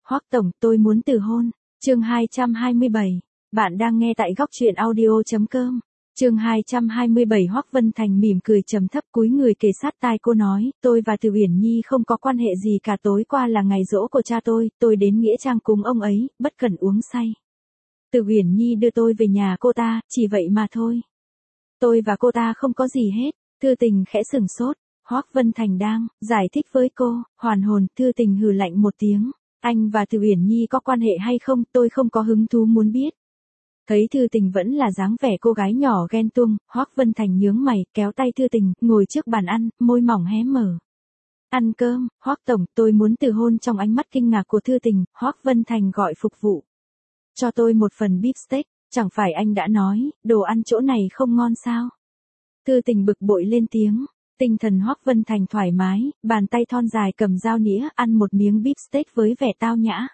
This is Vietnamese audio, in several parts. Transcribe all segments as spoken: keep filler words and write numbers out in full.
Hoắc tổng, tôi muốn từ hôn. Chương hai trăm hai mươi bảy. Bạn đang nghe tại góc truyện audio chấm com. Chương hai trăm hai mươi bảy. Hoắc Vân Thành mỉm cười trầm thấp cúi người kề sát tai cô nói, tôi và Từ Uyển Nhi không có quan hệ gì cả, tối qua là ngày giỗ của cha tôi, tôi đến nghĩa trang cúng ông ấy, bất cần uống say. Từ Uyển Nhi đưa tôi về nhà cô ta, chỉ vậy mà thôi. Tôi và cô ta không có gì hết. Thư Tình khẽ sửng sốt. Hoắc Vân Thành đang giải thích với cô, hoàn hồn. Thư Tình hừ lạnh một tiếng. Anh và Từ Uyển Nhi có quan hệ hay không, tôi không có hứng thú muốn biết. Thấy Thư Tình vẫn là dáng vẻ cô gái nhỏ ghen tuông, Hoắc Vân Thành nhướng mày, kéo tay Thư Tình, ngồi trước bàn ăn, môi mỏng hé mở. Ăn cơm, Hoắc tổng, tôi muốn từ hôn. Trong ánh mắt kinh ngạc của Thư Tình, Hoắc Vân Thành gọi phục vụ. Cho tôi một phần beef steak, chẳng phải anh đã nói, đồ ăn chỗ này không ngon sao? Thư Tình bực bội lên tiếng. Tinh thần Hoắc Vân Thành thoải mái, bàn tay thon dài cầm dao nĩa ăn một miếng beef steak với vẻ tao nhã.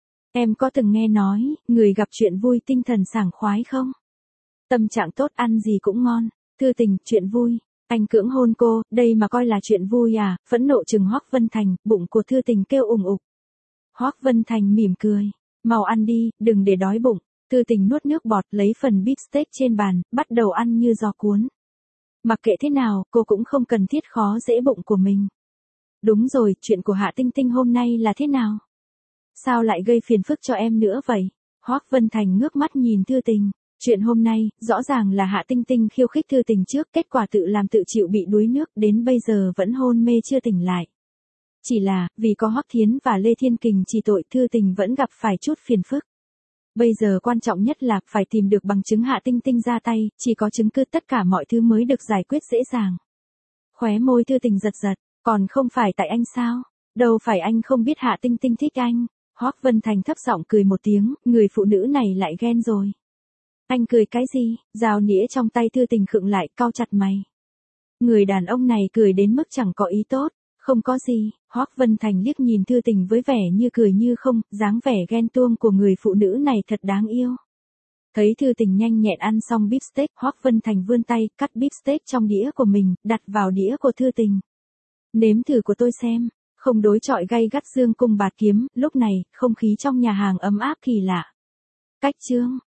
Em có từng nghe nói, người gặp chuyện vui tinh thần sảng khoái không? Tâm trạng tốt ăn gì cũng ngon. Thư Tình, chuyện vui. Anh cưỡng hôn cô, đây mà coi là chuyện vui à? Phẫn nộ trừng Hoắc Vân Thành, bụng của Thư Tình kêu ùng ục. Hoắc Vân Thành mỉm cười. Mau ăn đi, đừng để đói bụng. Thư Tình nuốt nước bọt lấy phần beef steak trên bàn, bắt đầu ăn như gió cuốn. Mặc kệ thế nào, cô cũng không cần thiết khó dễ bụng của mình. Đúng rồi, chuyện của Hạ Tinh Tinh hôm nay là thế nào? Sao lại gây phiền phức cho em nữa vậy? Hoắc Vân Thành ngước mắt nhìn Thư Tình. Chuyện hôm nay, rõ ràng là Hạ Tinh Tinh khiêu khích Thư Tình trước, kết quả tự làm tự chịu bị đuối nước, đến bây giờ vẫn hôn mê chưa tỉnh lại. Chỉ là, vì có Hoắc Thiến và Lê Thiên Kình trì tội, Thư Tình vẫn gặp phải chút phiền phức. Bây giờ quan trọng nhất là phải tìm được bằng chứng Hạ Tinh Tinh ra tay, chỉ có chứng cứ tất cả mọi thứ mới được giải quyết dễ dàng. Khóe môi Thư Tình giật giật, còn không phải tại anh sao? Đâu phải anh không biết Hạ Tinh Tinh thích anh. Hoắc Vân Thành thấp giọng cười một tiếng, người phụ nữ này lại ghen rồi. Anh cười cái gì? Dao nĩa trong tay Thư Tình khựng lại, cau chặt mày. Người đàn ông này cười đến mức chẳng có ý tốt. Không có gì. Hoắc Vân Thành liếc nhìn Thư Tình với vẻ như cười như không, dáng vẻ ghen tuông của người phụ nữ này thật đáng yêu. Thấy Thư Tình nhanh nhẹn ăn xong beef steak, Hoắc Vân Thành vươn tay, cắt beef steak trong đĩa của mình, đặt vào đĩa của Thư Tình. Nếm thử của tôi xem. Không đối chọi gay gắt dương cung bạt kiếm, lúc này, không khí trong nhà hàng ấm áp kỳ lạ. Cách chương.